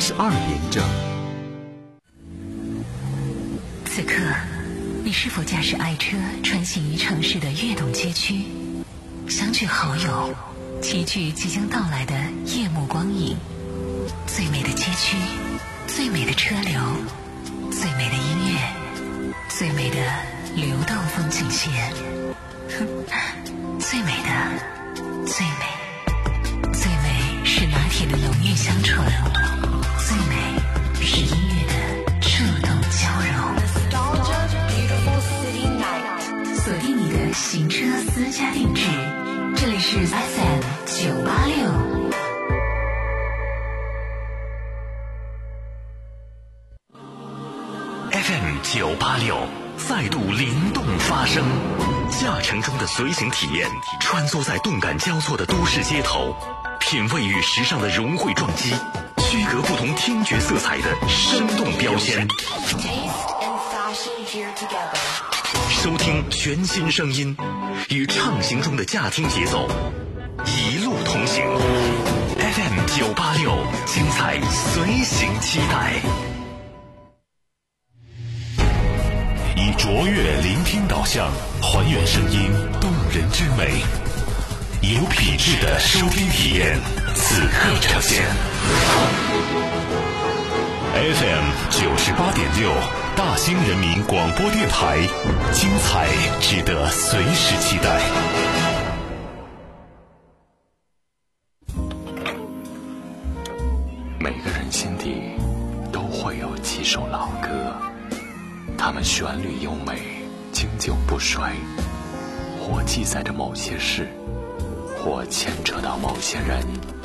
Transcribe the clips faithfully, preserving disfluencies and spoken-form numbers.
十二点整。 此刻，你是否驾驶爱车穿行于城市的跃动街区，相聚好友，齐聚即将到来的夜幕光影？最美的街区，最美的车流，最美的音乐，最美的流动风景线，最美的，最美，最美是拿铁的浓郁香醇，最美是音乐的触动交融。锁定你的行车私家定制，这里是 F M 九八六。 F M 九八六再度灵动发声，驾乘中的随行体验，穿梭在动感交错的都市街头，品味与时尚的融汇撞击，区隔不同听觉色彩的生动标签，收听全新声音，与畅行中的驾听节奏一路同行。 F M 九八六，精彩随行期待。以卓越聆听导向，还原声音动人之美，以有品质的收听体验，此刻呈现。F M 九十八点六，大兴人民广播电台，精彩值得随时期待。每个人心底都会有几首老歌，它们旋律优美，经久不衰，或记载着某些事，或牵扯到某些人。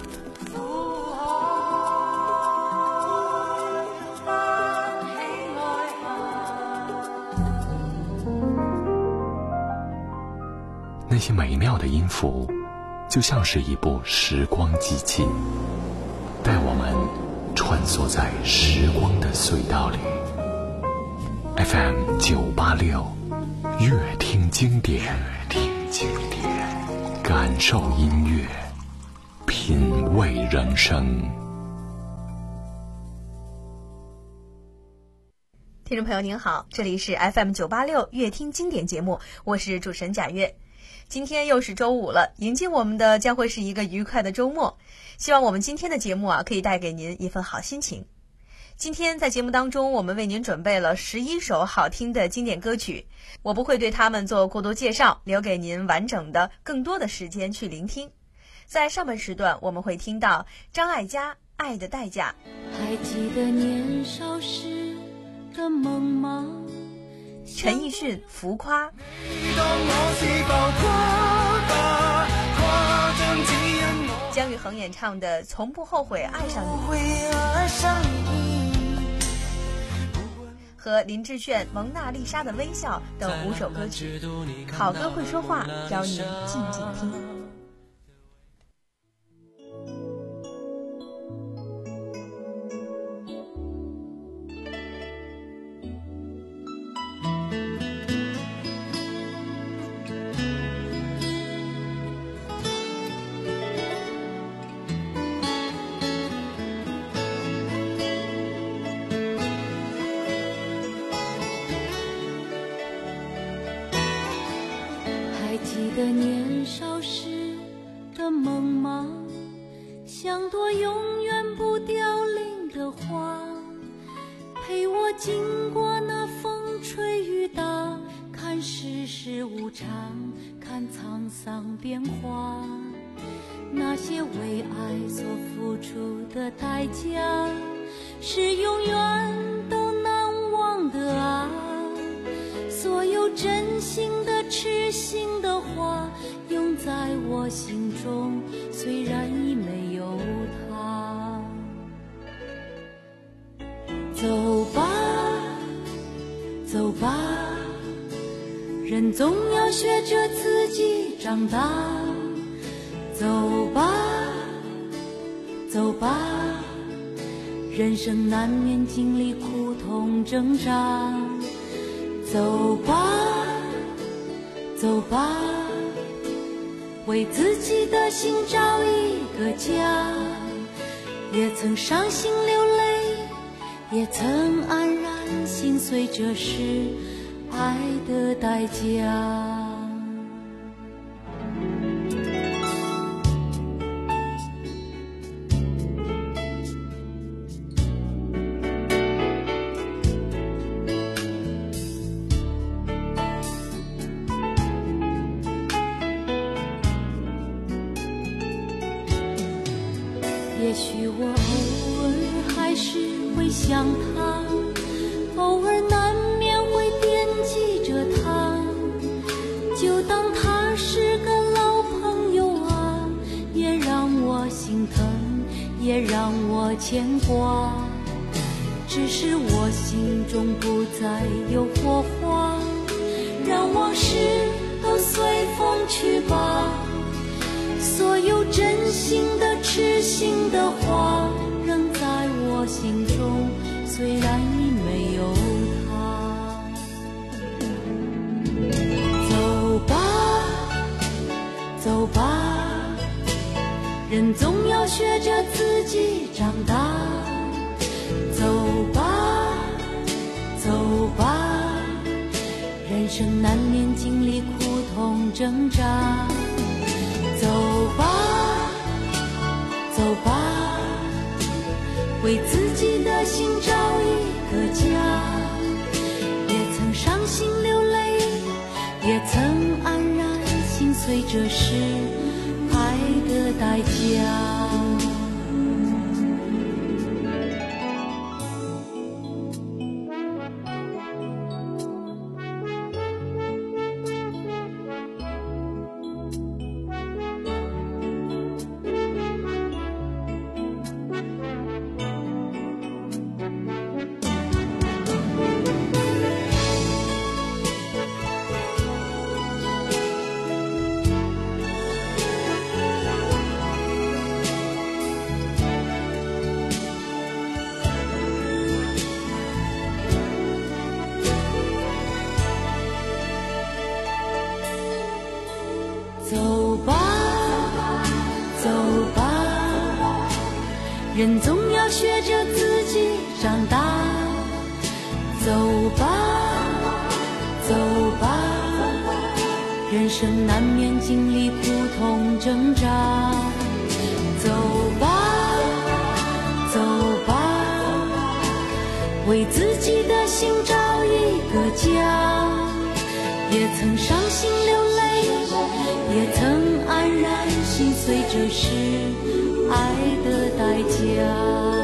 那些美妙的音符，就像是一部时光机器，带我们穿梭在时光的隧道里。F M 九八六，乐听经典，乐听经典，感受音乐，品味人生。 听众朋友您好，这里是 F M 九八六乐听经典节目，我是主持人贾月。今天又是周五了，迎接我们的将会是一个愉快的周末。希望我们今天的节目啊，可以带给您一份好心情。今天在节目当中，我们为您准备了十一首好听的经典歌曲，我不会对他们做过多介绍，留给您完整的更多的时间去聆听。在上半时段，我们会听到张艾嘉《爱的代价》。 还记得年少时的梦吗？ 陈奕迅《浮夸》。姜育恒演唱的《从不后悔爱上你》，和林志炫《蒙娜丽莎的微笑》等五首歌曲。好歌会说话，邀您静静听。 记得年少时的梦吗？像朵永远不凋零的花，陪我经过那风吹雨打，看世事无常，看沧桑变化。那些为爱所付出的代价，是永远都难忘的啊。所有真心的痴心的话，永在我心中，虽然已没有他。走吧走吧，人总要学着自己长大。走吧走吧，人生难免经历苦痛挣扎。走吧走吧，为自己的心找一个家。也曾伤心流泪也曾黯然心碎，这是爱的代价。也许我偶尔还是会想他，偶尔难免会惦记着他，就当他是个老朋友啊，也让我心疼，也让我牵挂。只是我心中不再有火花，让往事都随风去吧。所有真心的痴心的话仍在我心中，虽然已没有他。走吧走吧，人总要学着自己长大。走吧走吧，人生难免经历苦痛挣扎。走吧走吧，为自己的心找一个家。也曾伤心流泪，也曾黯然心碎，这是爱的代价。走吧走吧，人总要学着自己长大。走吧走吧，人生难免经历苦痛挣扎。走吧走吧，为自己的心找一个家。也曾伤心流泪，也曾黯然心碎，这是爱的代价。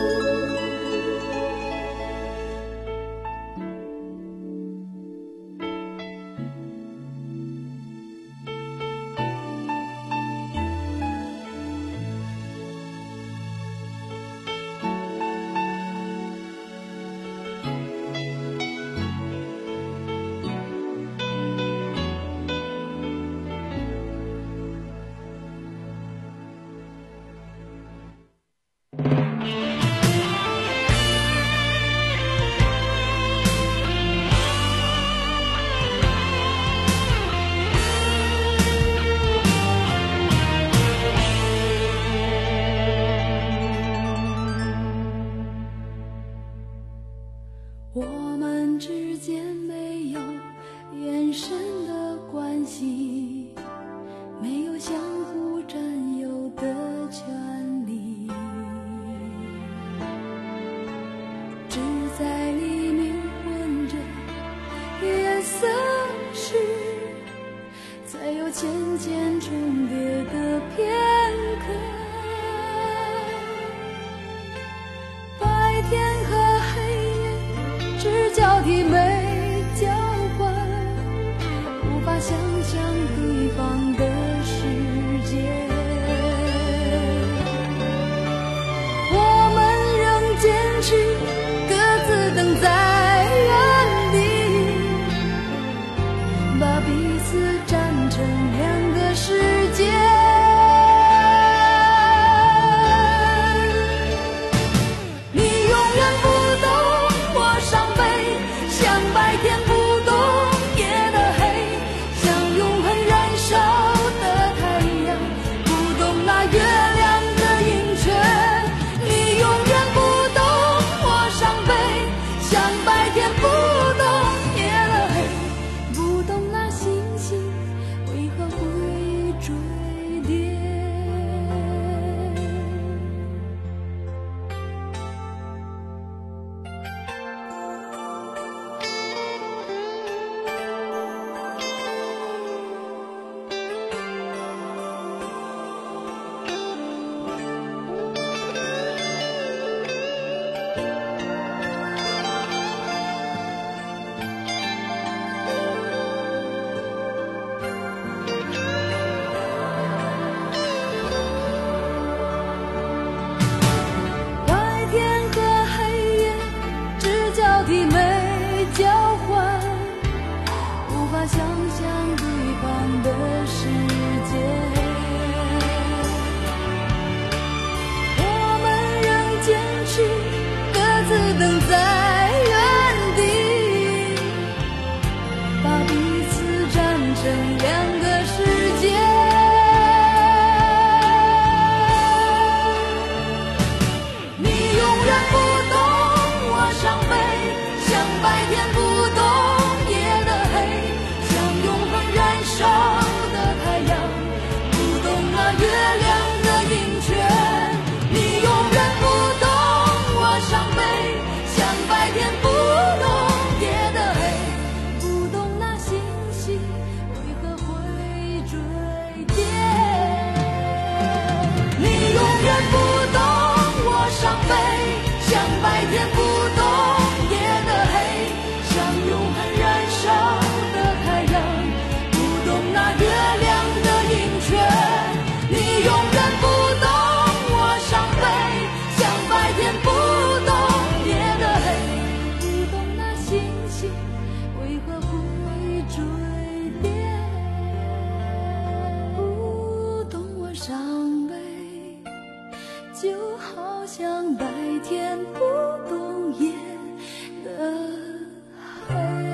我们之间没有眼神的关系，没有相互占有的权利，只在黎明混着夜色时，才有渐渐重叠的片刻。白天和黑夜只交替没交换，无法想象对方的世界。我们仍坚持各自等在原地，把彼此站成两个世界。 天不懂夜的黑。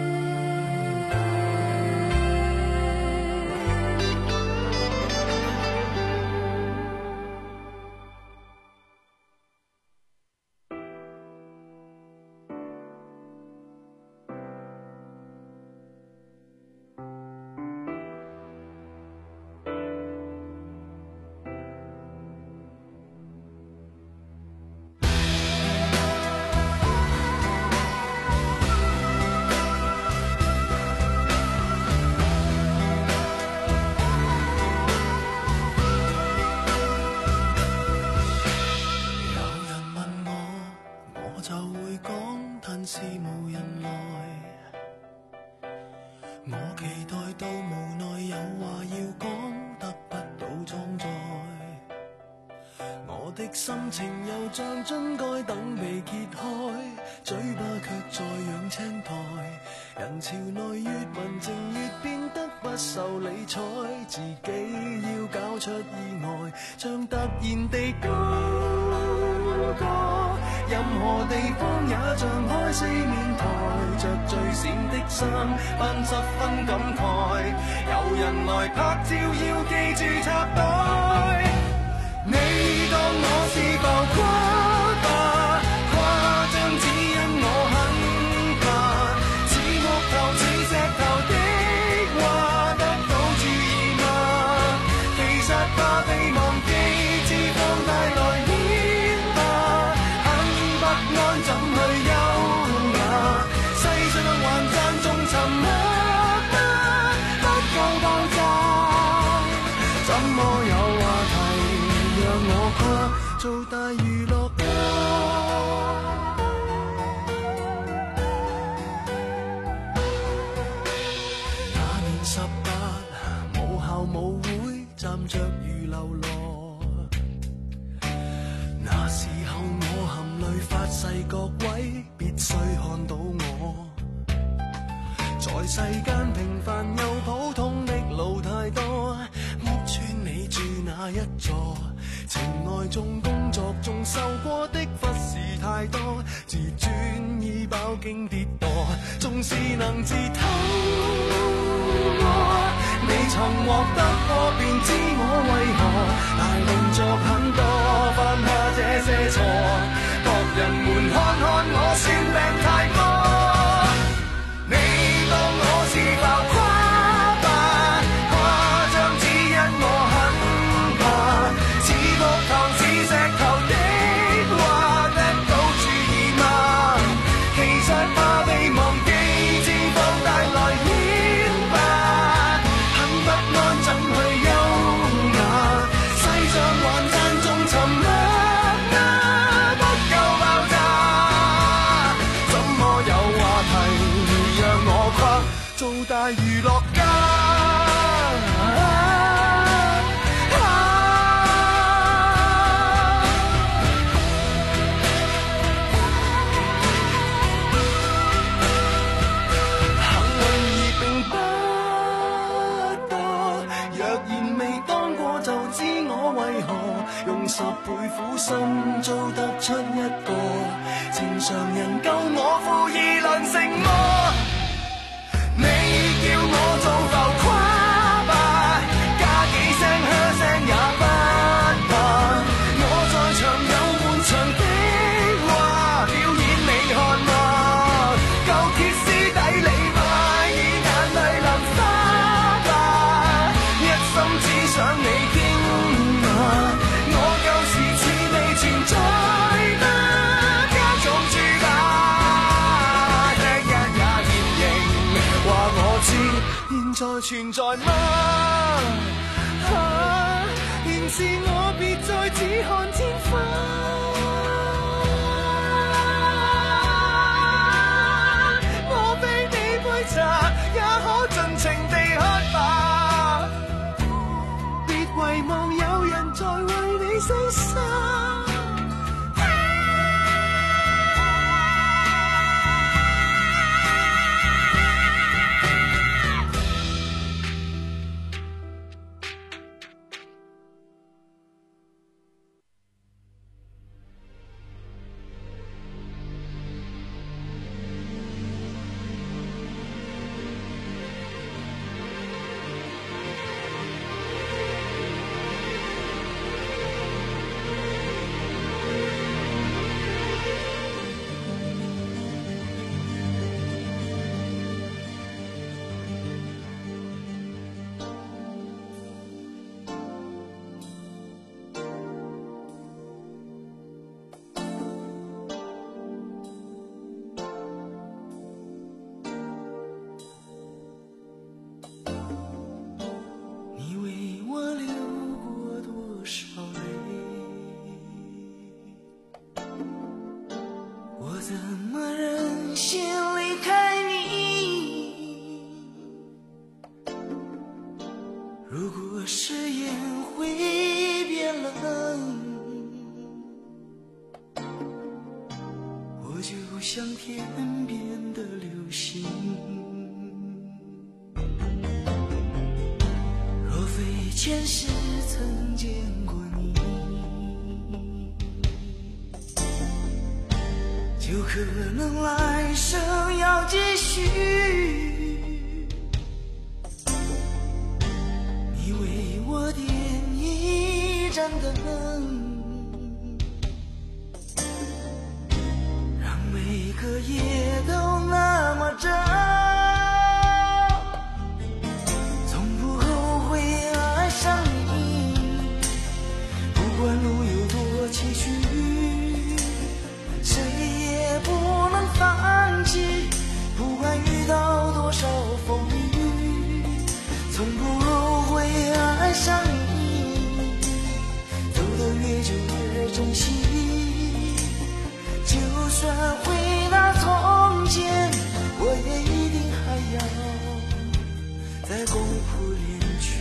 是無人來，我期待到無奈有話要講，得不到裝載。我的心情又像樽蓋等被揭開，嘴巴卻在養青苔。人潮內越文靜越變得不受理睬，自己要搞出意外，像突然地高歌。任何地方也像開四面台，着最閃的衫，扮十分感慨。有人來拍照要記住插袋，你當我是浮誇吧？誇張只因我很怕，似木頭似石頭的話得到注意嗎？其實怕被忘記，只放大來演吧。不安怎去優雅？世上還讚頌沉默嗎？不夠爆炸，怎麼有話題讓我跨做大娛樂家？那年十八，母校舞會站着如流落，那時候我含淚發誓各位必須看到我，在世間平凡又普通的路太多，屋邨你住哪一座？情愛中工作中受過的忽視太多，自尊已飽經跌墮，縱是能自偷摸，你曾獲得過便知我為何大動作很多，犯下這些錯，博人們看看我算病太多，你當我是浮誇吧？誇張只因我很怕，似木頭似石頭的話得到注意嗎？其實怕被忘記，只放大來演吧。很不安怎去優雅？世上還讚頌沉默嗎？不夠爆炸，怎麼有話題讓我跨做大娛樂家？用十倍苦心做得出一個正常人，夠我負二輪成魔。你叫我做浮誇吧，加幾聲噓聲也不怕。我在場有滿場的話，表演你看嗎？夠歇斯底里吧，以眼淚淋花吧，一心只想你驚訝。存在嗎？加重注吧，聽日也現形，話我知現在存在嗎？啊，原是我別再只看天花，我非你杯茶，也可盡情地喝吧。別遺忘有人在為你犧牲。 怎么忍心离开你？如果誓言会变冷，我就像天边的流星。若非前世曾见过你，就可能来生要继续。你为我点一盏灯，让每个夜都那么真，从不后悔爱上你。不管路有多崎岖，谁也不能放弃。不管遇到多少风雨，从不后悔爱上你。走得越久越珍惜，就算回到从前，我也一定还要再共谱恋曲。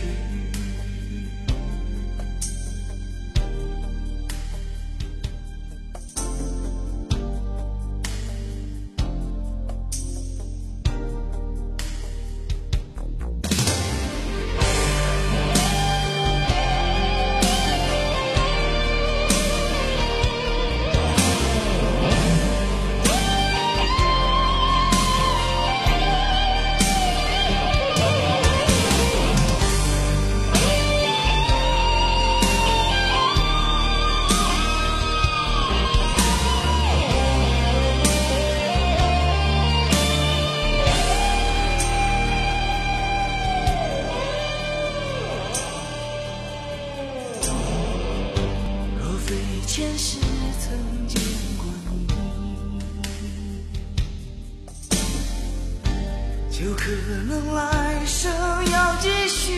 前世曾见过你，就可能来生要继续。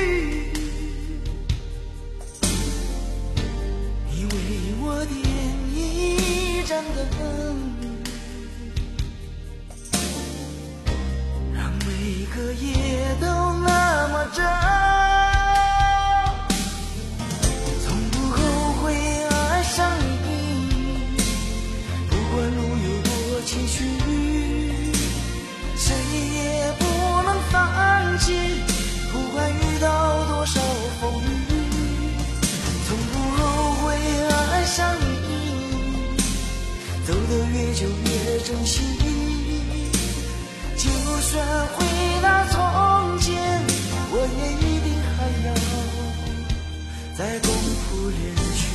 你为我点一盏灯，让每个夜都那么真，谁也不能放弃。不管遇到多少风雨，从不后悔爱上你。走得越久越珍惜，就算回到从前，我也一定还要再共谱恋曲。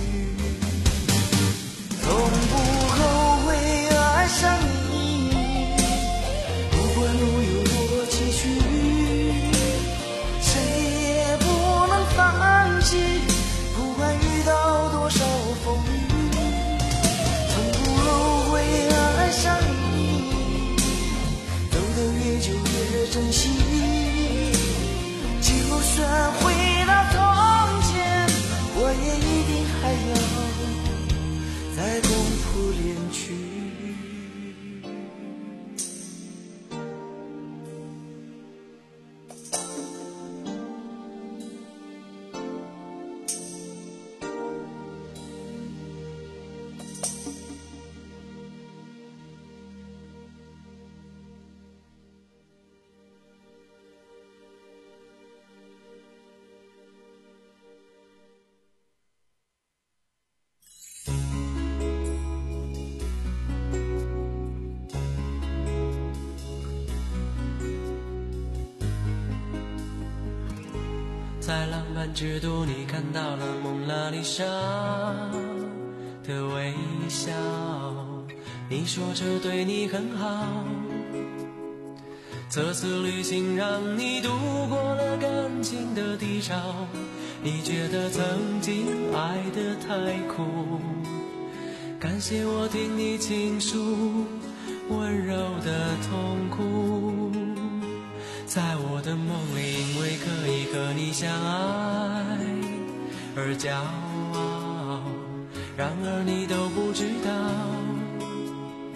从不后悔爱上你，不管路有多崎岖，谁也不能放弃。不管遇到多少风雨，从不后悔爱上你。走得越久越珍惜，就算回到从前，我也一定还要再共谱恋曲。 在浪漫之都，你看到了蒙娜丽莎的微笑。你说这对你很好，这次旅行让你度过了感情的低潮。你觉得曾经爱得太苦，感谢我听你倾诉温柔的痛苦。在我的梦里，因为可以和你相爱而骄傲，然而你都不知道，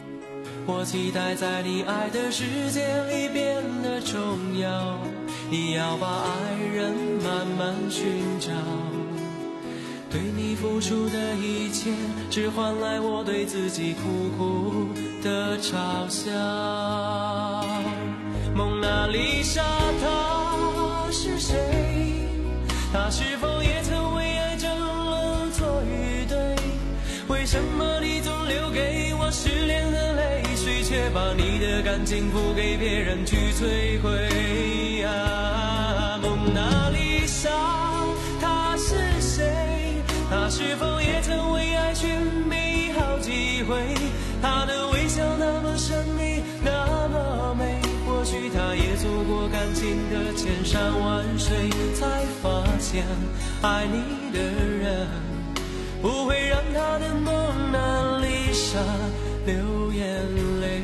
我期待在你爱的世界里变得重要，你要把爱人慢慢寻找，对你付出的一切只换来我对自己苦苦的嘲笑。蒙娜丽莎她是谁？她是否也曾为爱争论错与对？为什么你总留给我失恋的泪水，却把你的感情付给别人去摧毁啊？蒙娜丽莎她是谁？她是否也曾为爱寻觅好几回？她的微笑那么神秘那么美，或许她也走过感情的千山万水，才发现爱你的人不会让她的蒙娜丽莎流眼泪。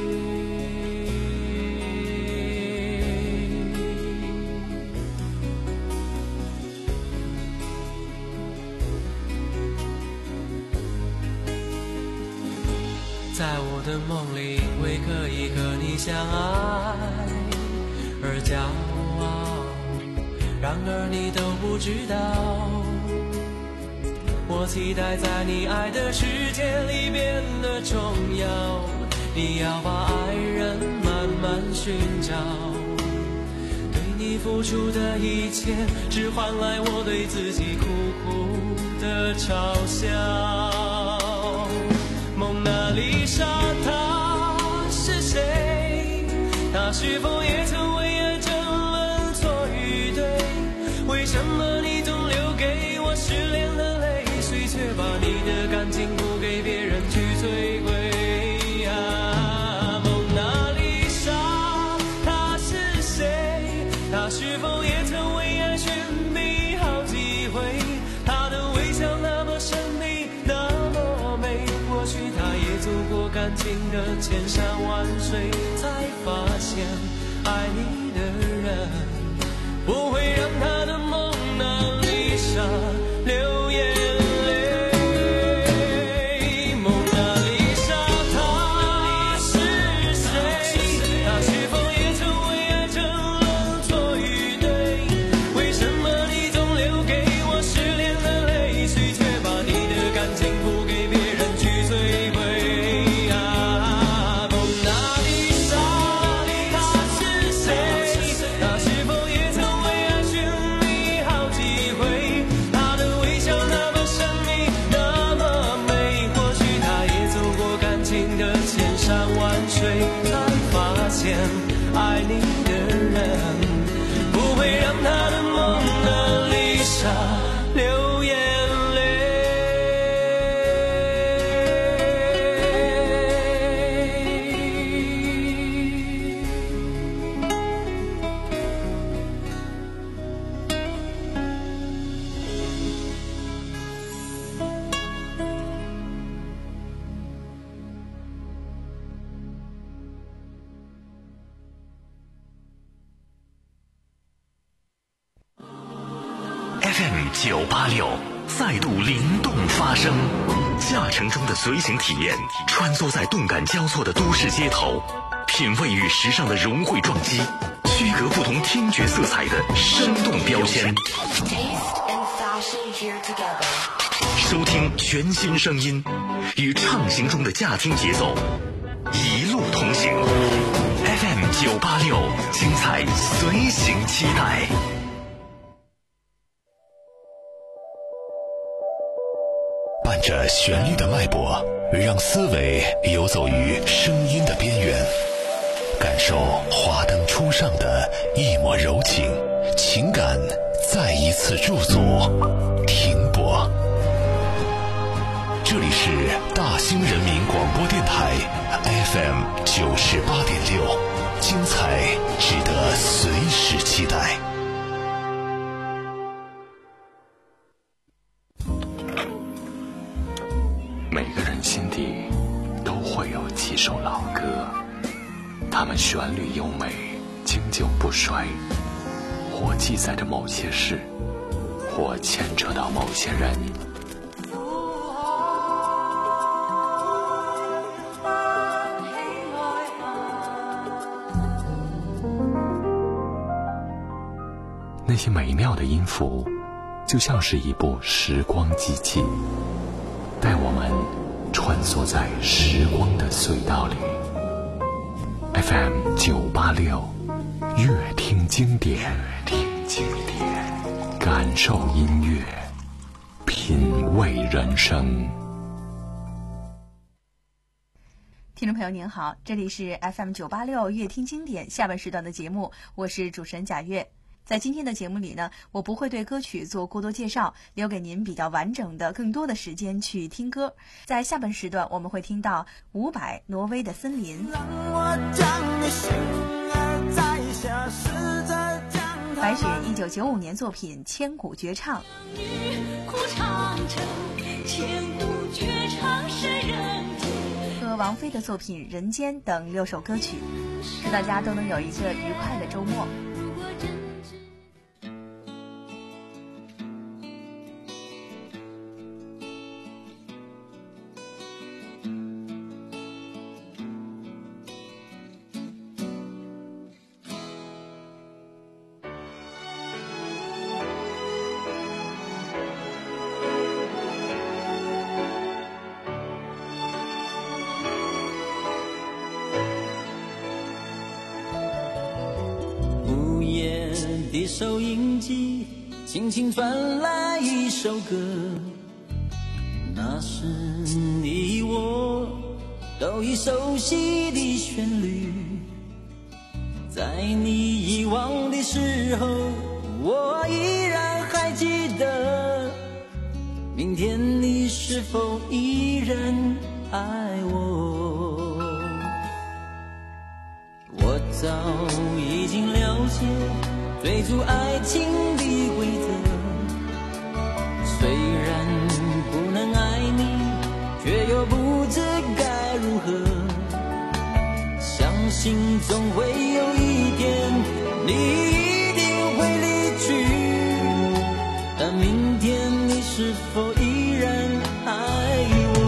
在我的梦里，为可以和你相爱而骄傲，然而你都不知道，我期待在你爱的世界里变得重要，你要把爱人慢慢寻找，对你付出的一切只换来我对自己苦苦的嘲笑。蒙娜丽莎她是谁？她是否也曾为爱争论错与对？为什么你总留给我失恋的泪水，却把你的感情付给别人去摧毁啊？蒙娜丽莎她是谁？她是否也曾为爱寻觅好几回？她的微笑那么神秘那么美，或许她也走过感情的千山万水，才发现爱你的人不会让她的蒙娜丽莎流眼泪。蒙娜丽莎她是谁？她是否也曾为爱争论错与对？为什么你总留给我失恋的泪水，却把你的感情付给别人去摧毁啊？蒙娜丽莎她是谁？她是否也曾为爱寻觅好几回？她的微笑那么神秘那么美，或许她也走过感情的千山万水，才发现爱你的人不会让她的蒙娜丽莎流眼泪。 F M 九八六再度灵动发声，驾乘中的随行体验，穿梭在动感交错的都市街头，品味与时尚的融汇撞击，区隔不同听觉色彩的生动标签。收听全新声音，与畅行中的驾听节奏，一路同行。F M 九八六，精彩随行期待。伴着旋律的脉搏，让思维游走于声音的边缘，感受华灯初上的一抹柔情，情感再一次驻足停泊。这里是大兴人民广播电台 F M 九十八点六，精彩值得随时期待。每个人心底都会有几首老歌，它们旋律优美，经久不衰，或记载着某些事，或牵扯到某些人。 那些美妙的音符就像是一部时光机器，带我们穿梭在时光的隧道里。 F M 九八六，乐听经典，乐听经典，感受音乐，品味人生。 听众朋友您好，这里是 F M 九八六乐听经典下半时段的节目，我是主持人贾月。在今天的节目里呢，我不会对歌曲做过多介绍，留给您比较完整的更多的时间去听歌。在下半时段我们会听到伍佰《挪威的森林》，白雪一九九五年作品《千古绝唱》，和王菲的作品《人间》等六首歌曲，祝大家都能有一个愉快的周末。 的收音机轻轻传来一首歌，那是你我都已熟悉的旋律，在你遗忘的时候，我依然还记得，明天你是否依然爱我？我早已经了解追逐爱情的规则，虽然不能爱你，却又不知该如何。相信总会有一天，你一定会离去，但明天你是否依然爱我？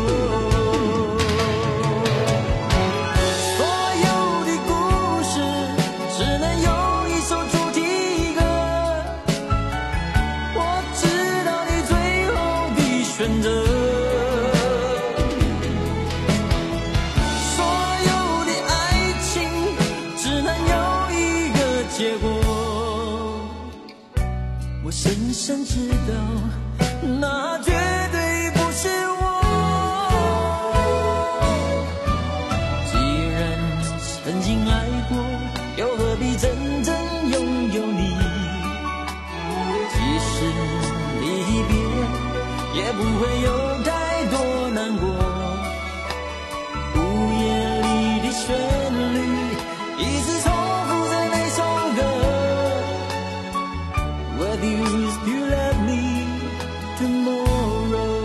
深深知道，那绝对不是我。既然曾经爱过，又何必真正拥有你？即使离别，也不会有太多难过。午夜里的旋律，一直重复着那首歌。Whether you still love me tomorrow。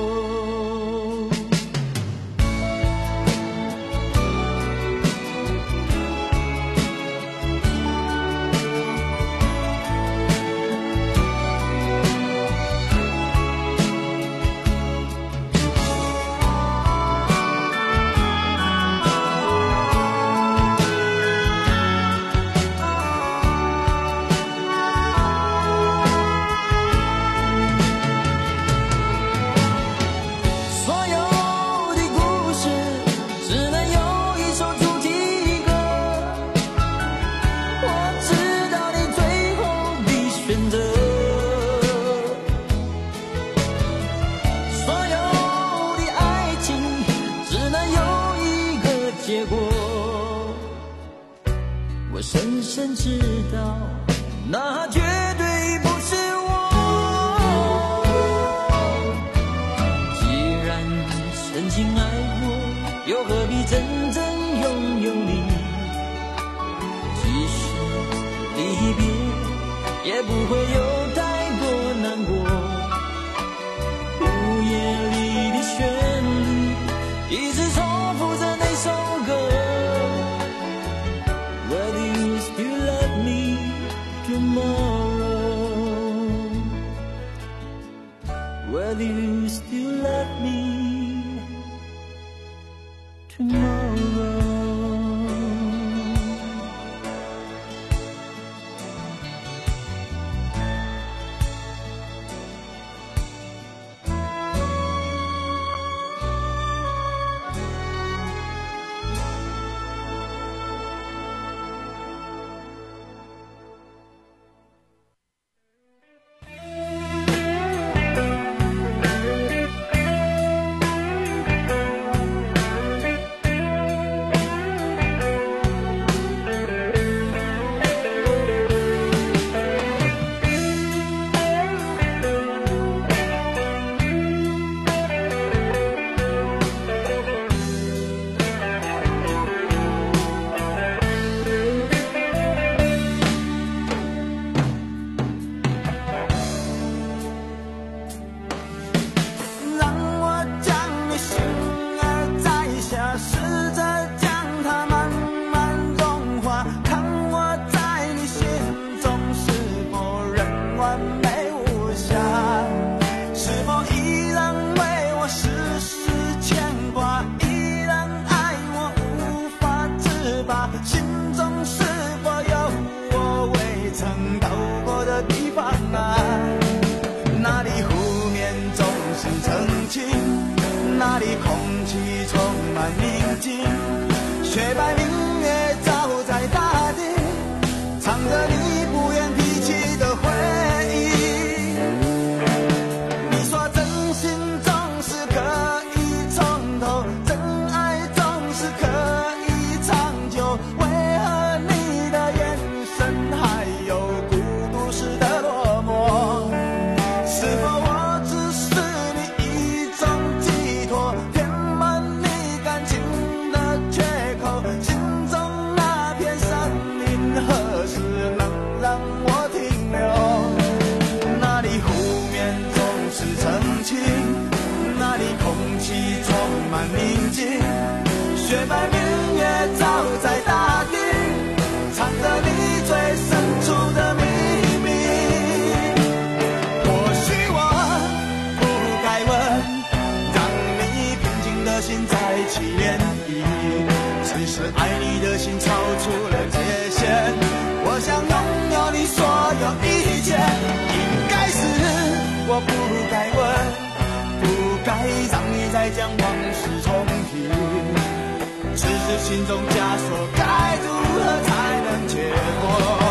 我深深知道，那绝对不是我。既然曾经爱过，又何必真正拥有你？即使离别，也不会有太多难过。午夜里的旋律，一直重复着那首歌。Whether you still love me tomorrow, whether you still love me tomorrow。 听情，那里空气充满宁静，雪白明月照在大地，藏着你不愿提起的回忆。你说真心总是可以从头，真爱总是可以长久，为何你的眼神还有孤独时的落寞？是否我只是你一种寄托，填满你感情的缺口？心中那片森林何时能让我停留？那里湖面总是澄清，那里空气充满宁静，雪白明月照在大地，藏着你最深处的秘密。或许我不该问，让你平静的心再起涟漪，只是爱你的心超出了界限。我想拥有你所有一切，应该是我不该问，不该让你再将往事重提，只是心中枷锁该如何才能解脱？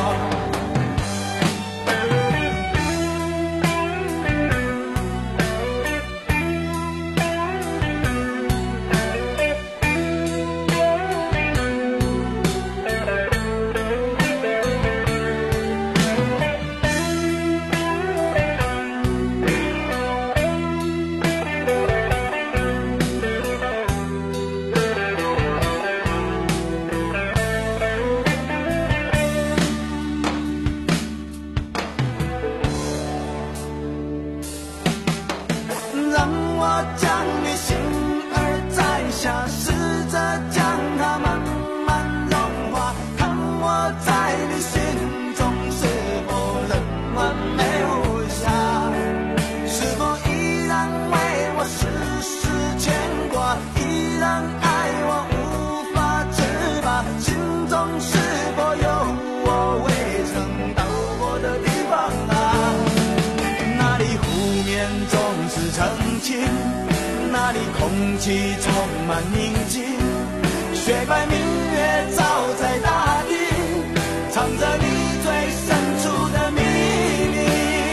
让我将你心儿摘下，试着将它慢慢融化，看我在你心中是否仍完美无瑕，是否依然为我时时牵挂，依然爱我无法自拔，心中是否有我未曾到过的地方啊？那里湖面总是澄清，那里空气充满宁静，雪白明月照在大地，藏着你最深处的秘密。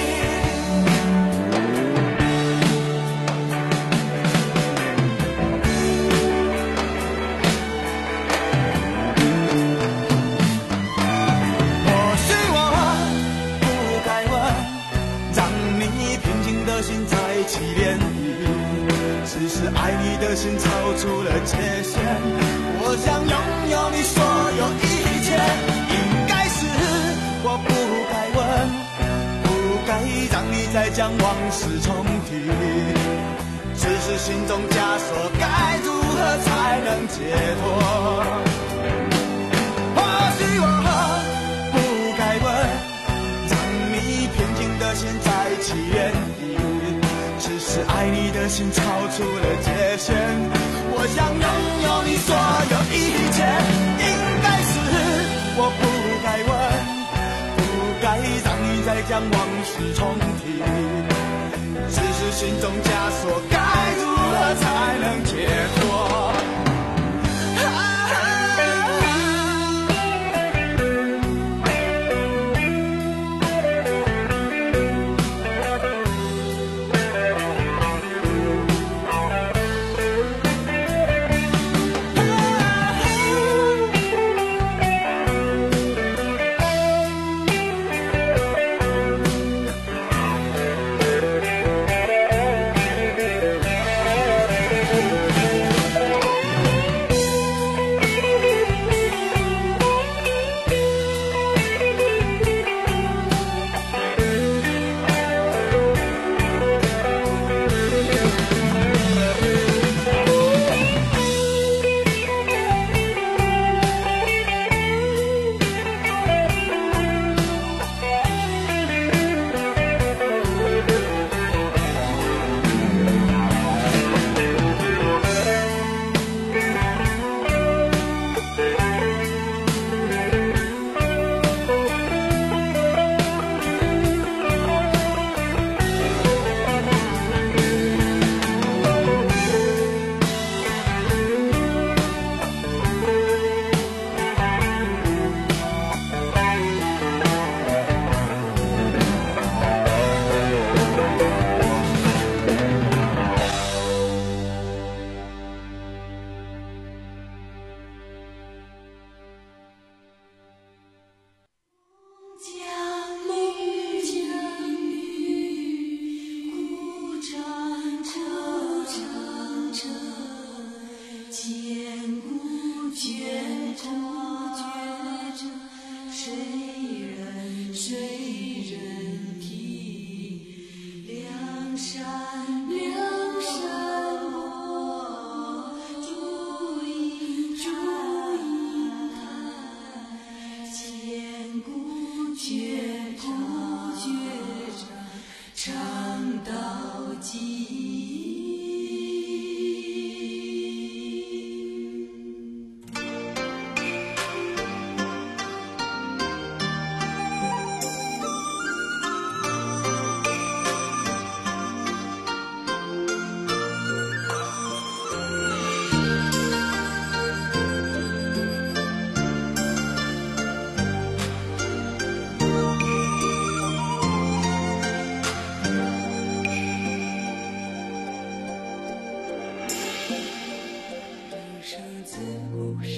或许我不该问，让你平静的心再起涟漪，只是爱你的心超出了界限。我想拥有你所有一切，应该是我不该问，不该让你再将往事重提，只是心中枷锁该如何才能解脱？或许我不该问，让你平静的心再起涟漪，只是爱你的心超出了界限。我想拥有你所有一切，应该是我不该问，不该让你再将往事重提，只是心中枷锁该如何才能解脱？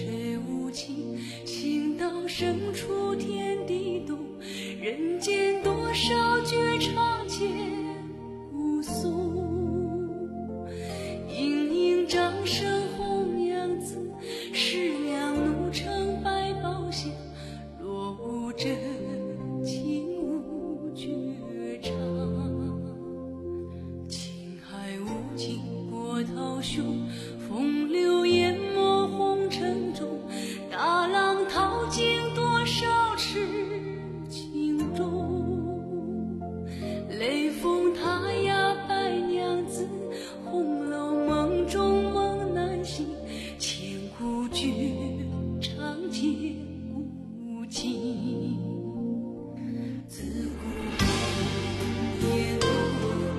谁无情？情到深处天地动，人间多少绝唱千古颂。盈盈掌声红娘子，十两怒成百宝箱。若无真情无绝唱，情海无尽波涛汹，风流淹没红尘中，大浪淘尽多少痴情中。雷峰塔呀白娘子，红楼梦中梦难醒，千古绝唱千古情。自古夜多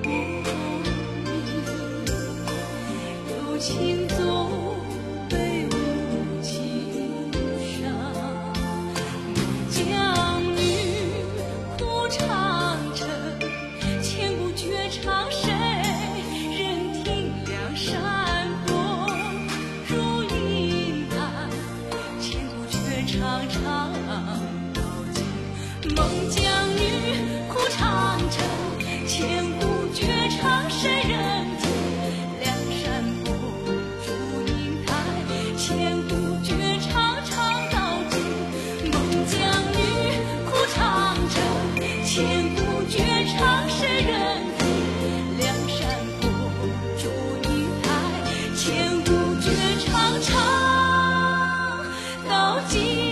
明，有情总被无情伤。孟姜女哭长城，千古绝唱谁人听？梁山泊如银台，千古绝唱唱到尽。孟姜女哭长城，千古绝唱谁人听？梁山泊祝英台，千古绝唱唱到尽。孟姜女哭长城，千古绝唱谁人听？梁山泊祝英台，千古绝唱唱到尽。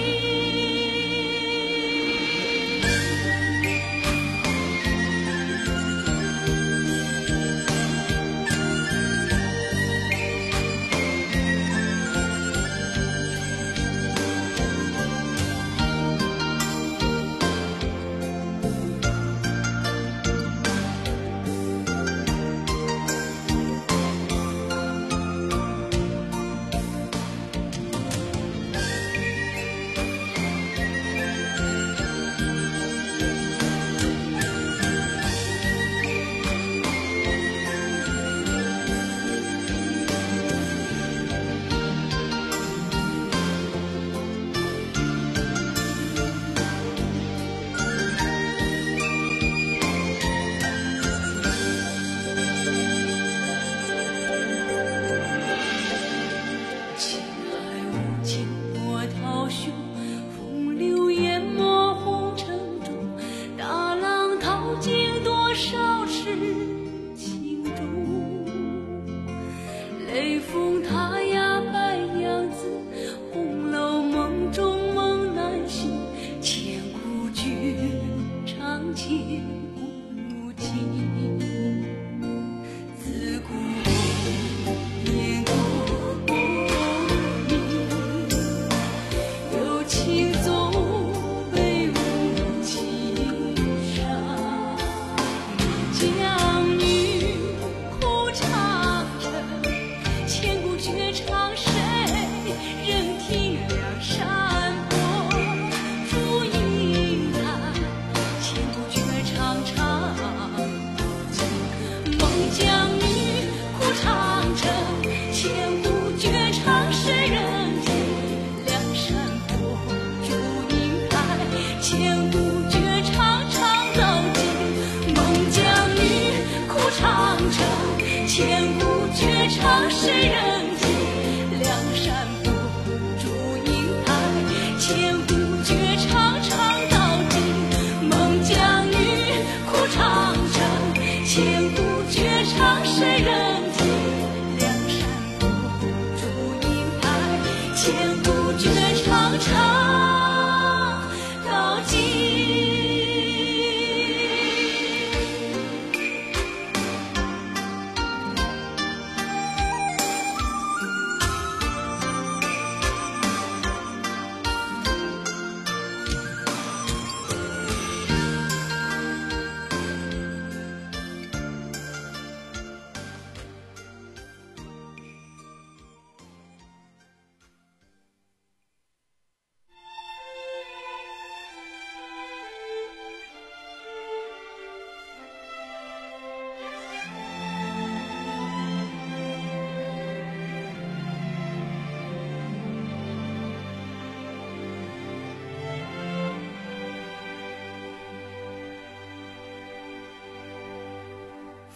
情海无尽波涛汹，风流淹没红尘中，大浪淘尽多少痴情中。雷峰塔呀白娘子，红楼梦中梦难醒，千古绝唱千古情。自古夜多明，有情总被无情伤。孟姜女哭长城，千古绝唱谁人听？梁山泊祝英台，千古绝唱唱到尽。孟姜女哭长城，千古绝唱谁人听？梁山泊祝英台，千古绝唱唱到尽。孟姜女哭长城，千古绝唱谁人听？梁山泊祝英台，千古绝唱唱到尽。孟姜女哭长城，千古绝唱谁人听？梁山泊祝英台，千古绝唱唱到尽。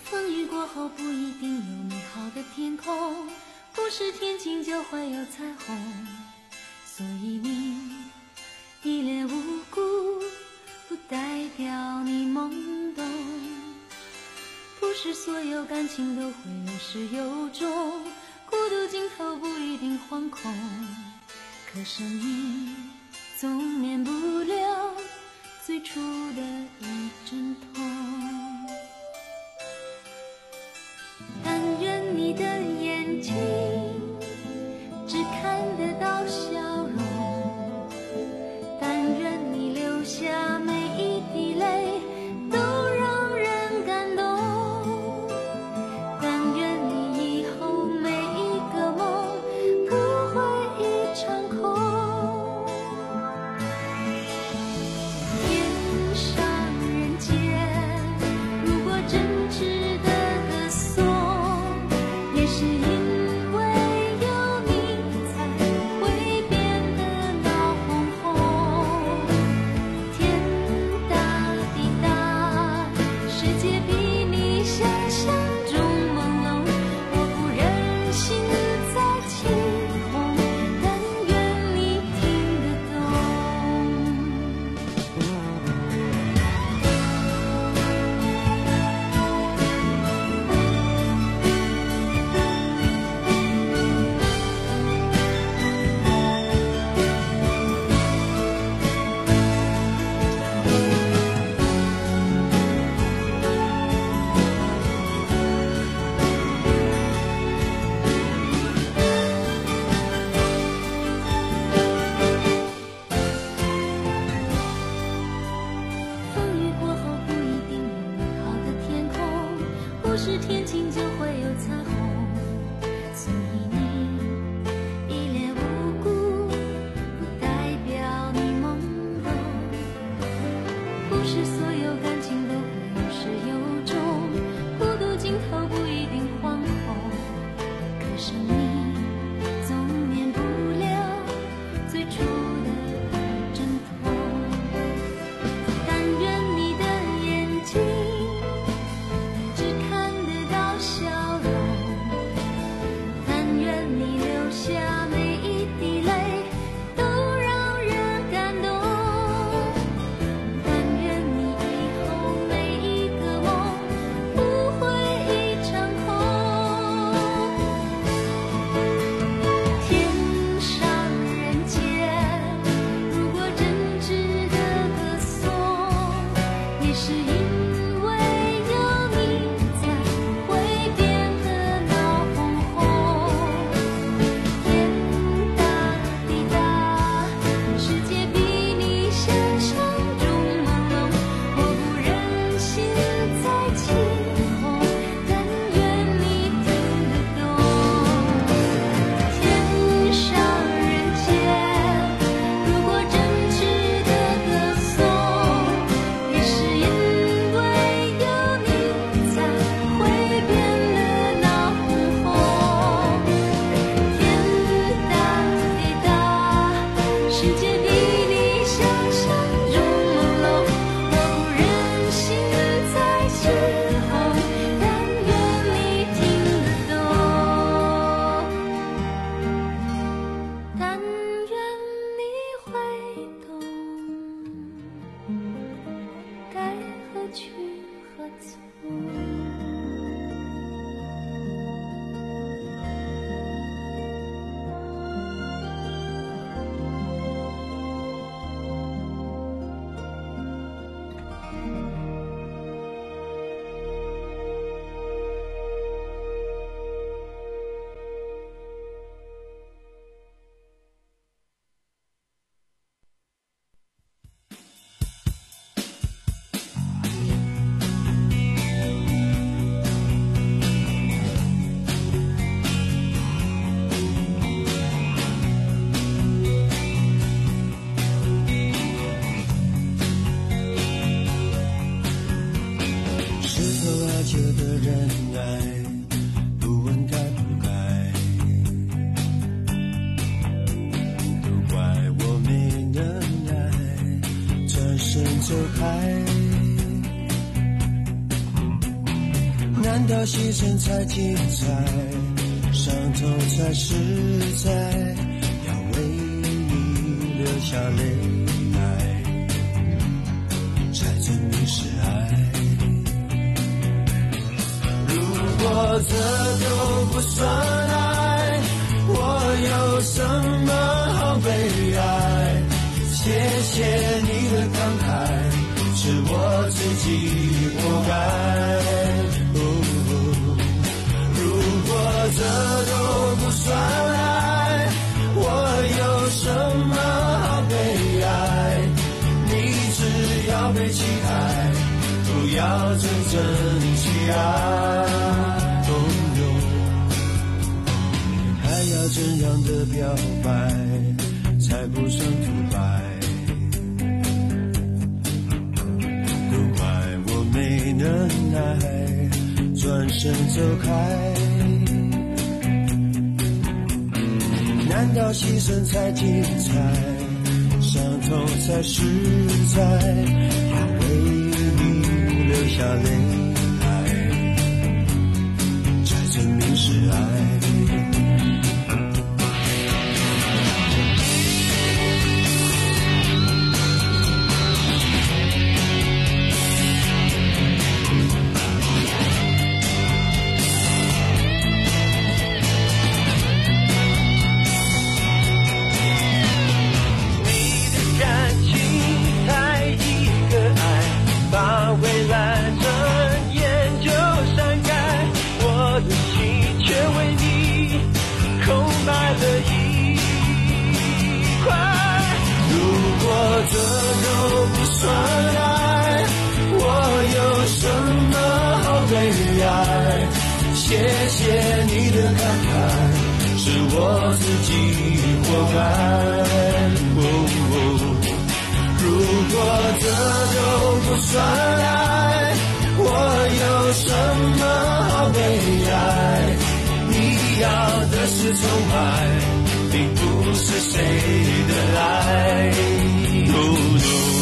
风雨过后不一定有美好的天空，不是天晴就会有彩虹。所以你一脸无辜，不代表你懵懂。不是所有感情都会有始有终，孤独尽头不一定惶恐，可生命总免不了最初的一阵痛。但愿你的眼睛只看得到笑容，但愿你流下每一滴泪都让人感动，但愿你以后每一个梦不会一场空。天上人间难道牺牲才精彩，伤痛才实在，要为你流下泪来，才证明是爱。如果这都不算爱，我有什么好悲哀？谢谢你的慷慨，是我自己活该。哦哦、如果这都不算爱，我有什么好悲哀？你只要被期待，不要真正去爱。还要怎样的表白才不算土白？都怪我没能耐，转身走开。难道牺牲才精彩，伤痛才实在？要为你流下泪来，才证明是爱。这都不算爱，我有什么好悲哀？谢谢你的慷慨，是我自己活该。哦哦、如果这都不算爱，我有什么好悲哀？你要的是宠爱，并不是谁的爱。No, no.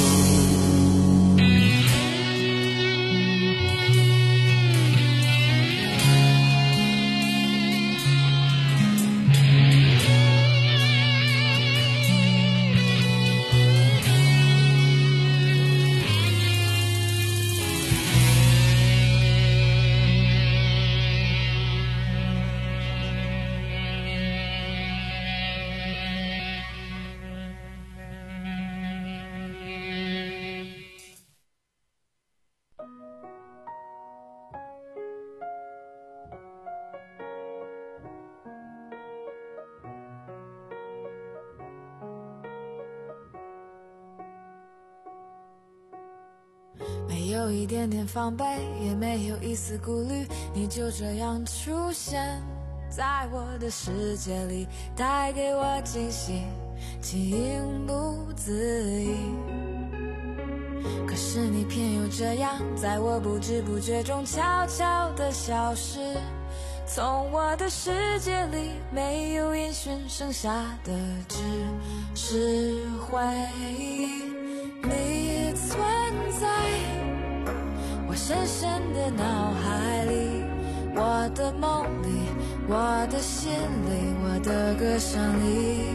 没有一点点防备，也没有一丝顾虑，你就这样出现在我的世界里，带给我惊喜，情不自已。可是你偏又这样，在我不知不觉中悄悄地消失，从我的世界里没有音讯，剩下的只是回忆。你存在我深深的脑海里，我的梦里，我的心里，我的歌声里。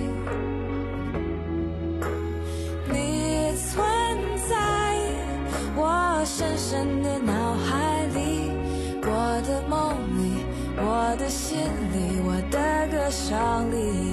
你存在我深深的脑海里，我的梦里，我的心里，我的歌声里。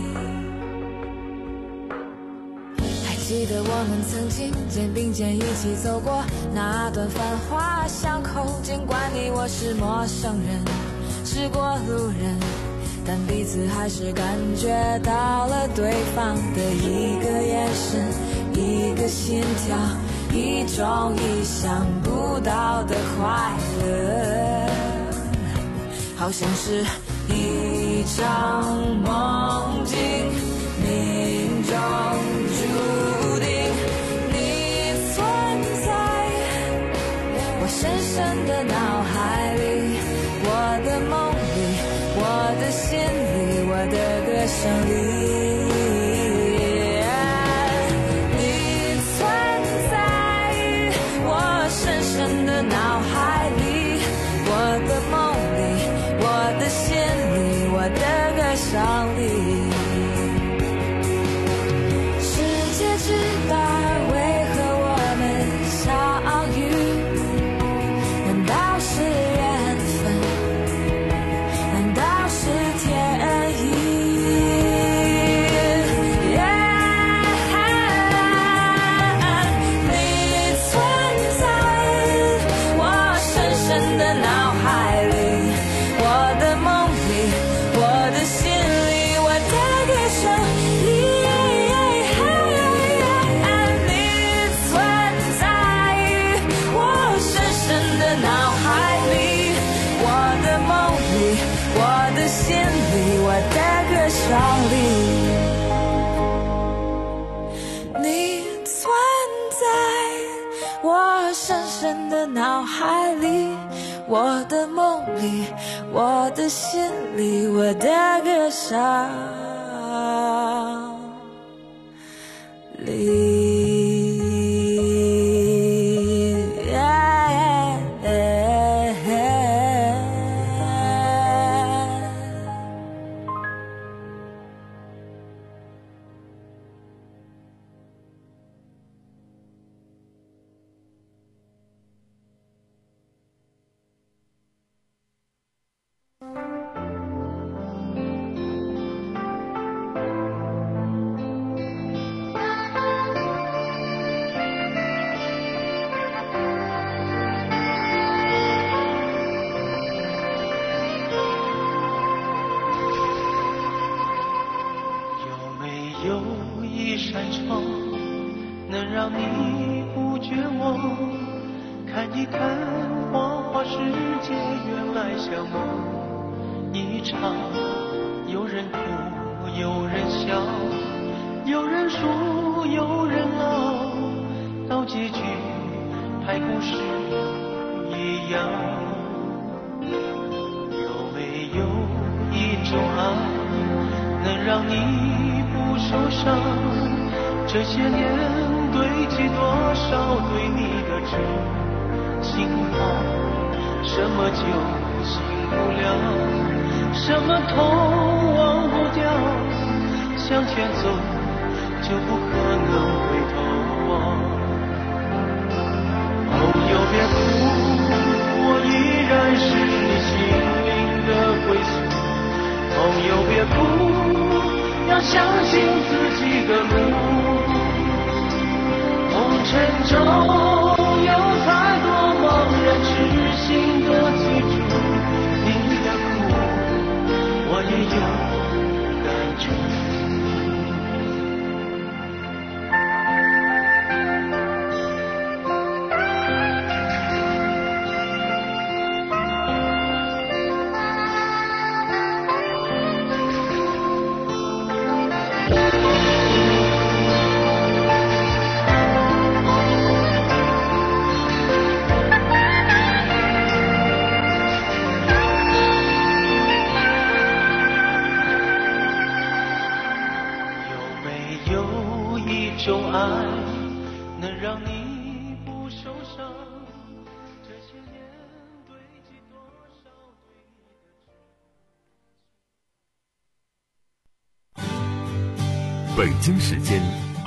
记得我们曾经肩并肩一起走过那段繁华巷口，尽管你我是陌生人，是过路人，但彼此还是感觉到了对方的一个眼神，一个心跳，一种意想不到的快乐，好像是一场梦境，命中注定。你存在我深深的脑海里，我的梦里，我的心里，我的歌声里。你存在我深深的脑海里，我的梦里， 我的梦里，我的心里，我的歌声里。 让你不绝望，看一看花花世界，原来像梦一场。有人哭，有人笑，有人输，有人老，到结局还故事一样。有没有一种爱，能让你不受伤？这些年堆积多少对你的真心话，什么就醒不了，什么痛忘不掉，向前走就不可能回头望。朋友别哭，我依然是你心灵的归宿。朋友别哭，要相信自己的路。红尘中有太多茫然痴心的记住，你的苦我也有感触。种爱能让你不受伤，这些年堆积多少对你的。 北京时间